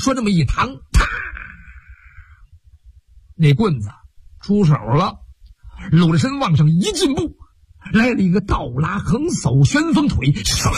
说那么一躺，啪，那棍子出手了。鲁智深往上一进步，来了一个倒拉横叟旋风腿，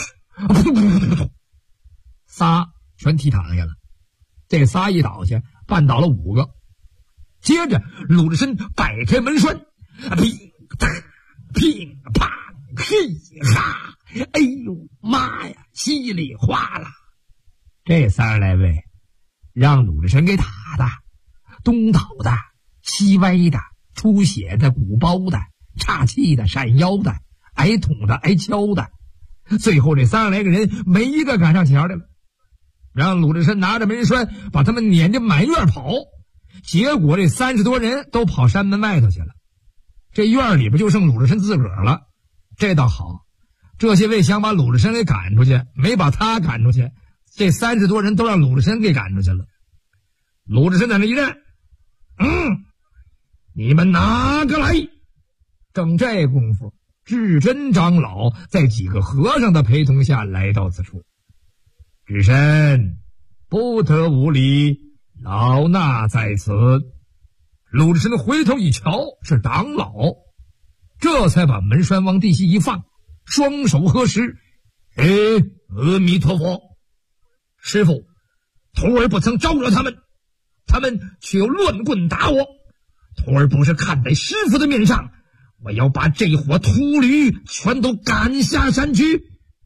仨全踢躺下了。这仨一倒下，绊倒了5个。接着鲁智深摆开门栓，噼噼啪嘿哈，哎呦妈呀，稀里哗啦！这30来位让鲁智深给打的，东倒的，西歪的，出血的，鼓包的，岔气的，闪腰的，挨捅的，挨敲的。最后这30来个人没一个赶上前来了，让鲁智深拿着门栓把他们撵着满院跑。结果这30多人都跑山门外头去了，这院里边就剩鲁智深自个儿了。这倒好，这些位想把鲁智深给赶出去，没把他赶出去，这30多人都让鲁智深给赶出去了。鲁智深在那一站，你们哪个来？正这功夫，智真长老在几个和尚的陪同下来到此处。智深，不得无礼，老衲在此。鲁智深回头一瞧，是长老，这才把门栓往地下一放，双手合十，阿弥陀佛。师父，徒儿不曾招惹他们，他们却又乱棍打我，徒儿不是看在师父的面上，我要把这伙秃驴全都赶下山去。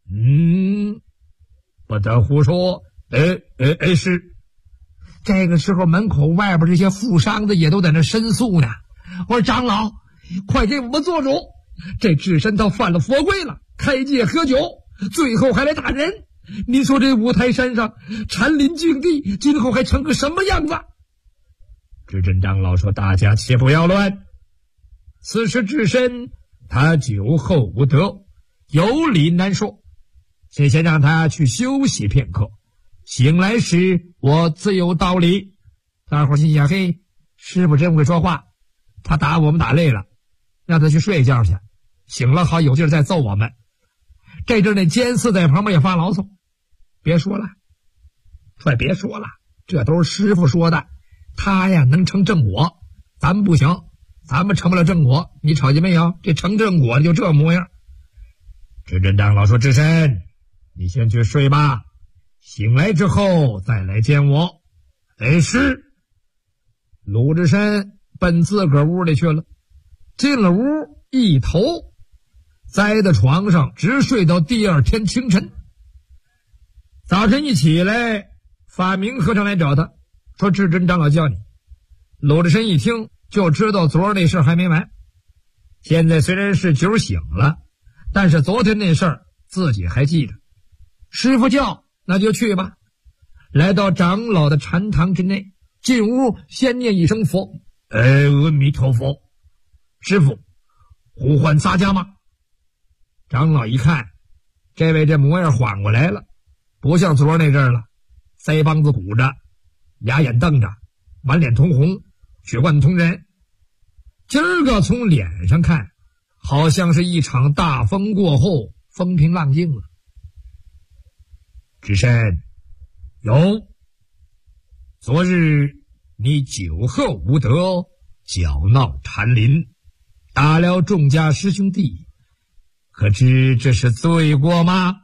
不得胡说。是。这个时候门口外边这些富商的也都在那申诉呢。我说长老，快给我们做主，这智深他犯了佛规了，开戒喝酒，最后还来打人。你说这五台山上禅林净地今后还成个什么样子？智真长老说，大家且不要乱，此时智深他酒后无德，有理难说，先让他去休息片刻，醒来时我自有道理。大伙心想，嘿，师傅真会说话，他打我们打累了，让他去睡觉去，醒了好有劲再揍我们。这阵那监寺在旁边也发牢骚，别说了，快别说了，这都是师傅说的，他呀能成正果，咱们不行，咱们成不了正果，你瞅见没有，这成正果就这模样。智真长老说，智深，你先去睡吧，醒来之后再来见我。是。鲁智深奔自个儿屋里去了，进了屋，一头栽在床上，直睡到第二天清晨。早晨一起来，法明和尚来找他，说智真长老叫你。鲁智深一听就知道昨儿那事儿还没完，现在虽然是酒醒了，但是昨天那事儿自己还记着。师父叫那就去吧。来到长老的禅堂之内，进屋先念一声佛，阿弥陀佛。师父，呼唤洒家吗？长老一看，这位这模样缓过来了，不像昨儿那阵了，腮帮子鼓着，牙眼瞪着，满脸通红，血贯通人。今儿个从脸上看，好像是一场大风过后风平浪静了。智深，有，昨日你酒后无德，搅闹禅林，打了众家师兄弟，可知这是罪过吗？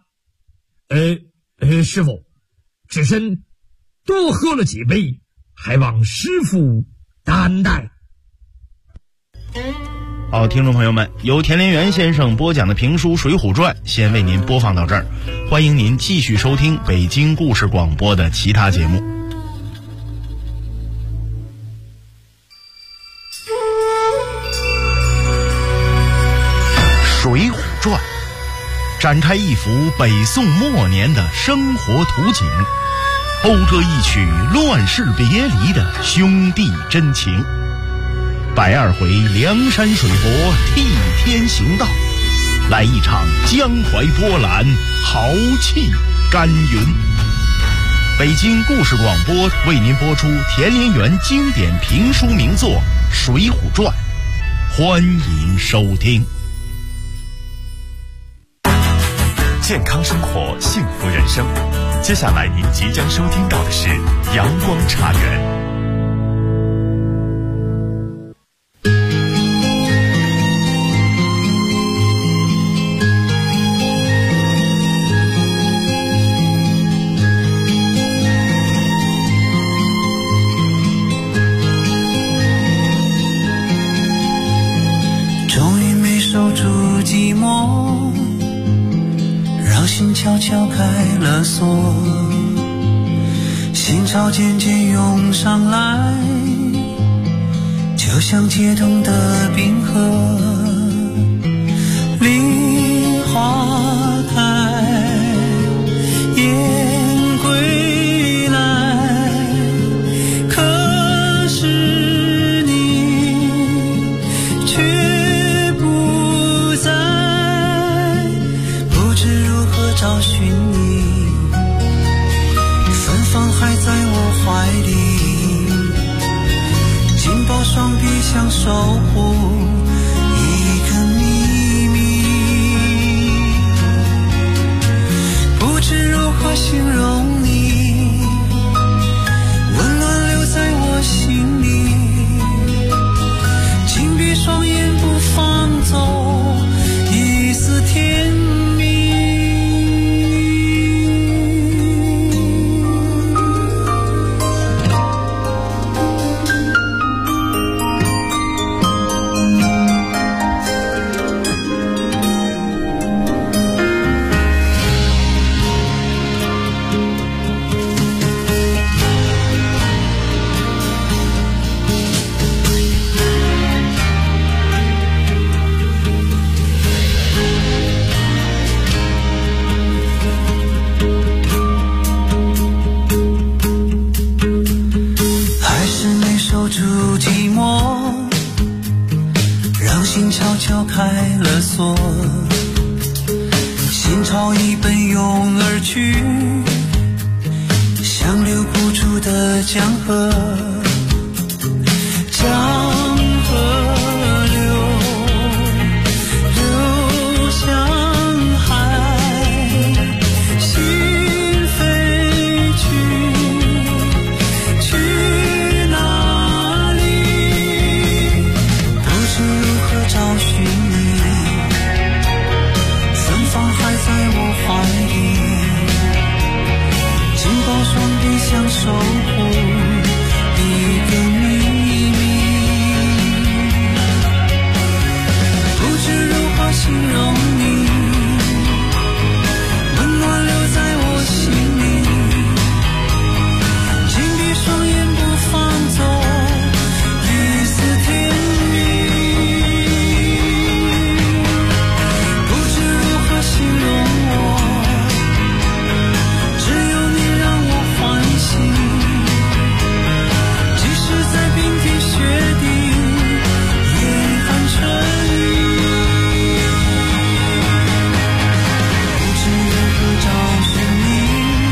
师父，智深多喝了几杯，还望师父担待。 好，听众朋友们，由田连元先生播讲的评书《水浒传》先为您播放到这儿，欢迎您继续收听北京故事广播的其他节目。《水浒传》展开一幅北宋末年的生活图景，讴歌一曲乱世别离的兄弟真情。120回梁山水泊替天行道，来一场江淮波澜，豪气干云。北京故事广播为您播出田连元经典评书名作《水浒传》，欢迎收听。 健康生活，幸福人生。 接下来您即将收听到的是阳光茶园。 寂寞让心悄悄开了锁，心潮渐渐涌上来，就像解冻的冰河。梨花开，雁归来，可是你却不在，不知如何找寻你，芬芳还在我怀里，紧抱双臂想守护一个秘密，不知如何形容你，温暖留在我心里，紧闭双眼不放走一丝甜蜜。开了锁，心潮已奔涌而去，像流不住的江河，江河流向海，心飞去哪里？不知如何找寻你，芬芳还在我怀里，紧抱双臂想守护一个秘密，不知如何形容你，温暖留在我心里，紧闭双眼不放走一丝甜蜜，不知如何形容我，只有你让我欢喜，即使在冰天雪地严寒春雨，不知如何找寻你。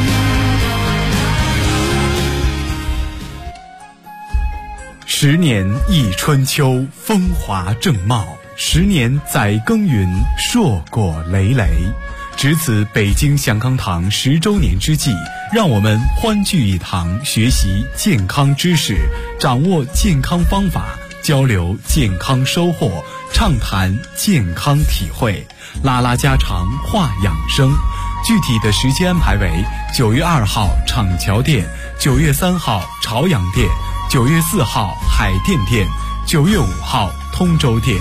10年一春秋，风华正茂；10年载耕耘，硕果累累。值此北京祥康堂10周年之际，让我们欢聚一堂，学习健康知识，掌握健康方法，交流健康收获，畅谈健康体会，拉拉家常，话养生。具体的时间安排为9月2号厂桥店，9月3号朝阳店，9月4号海淀店，9月5号通州店。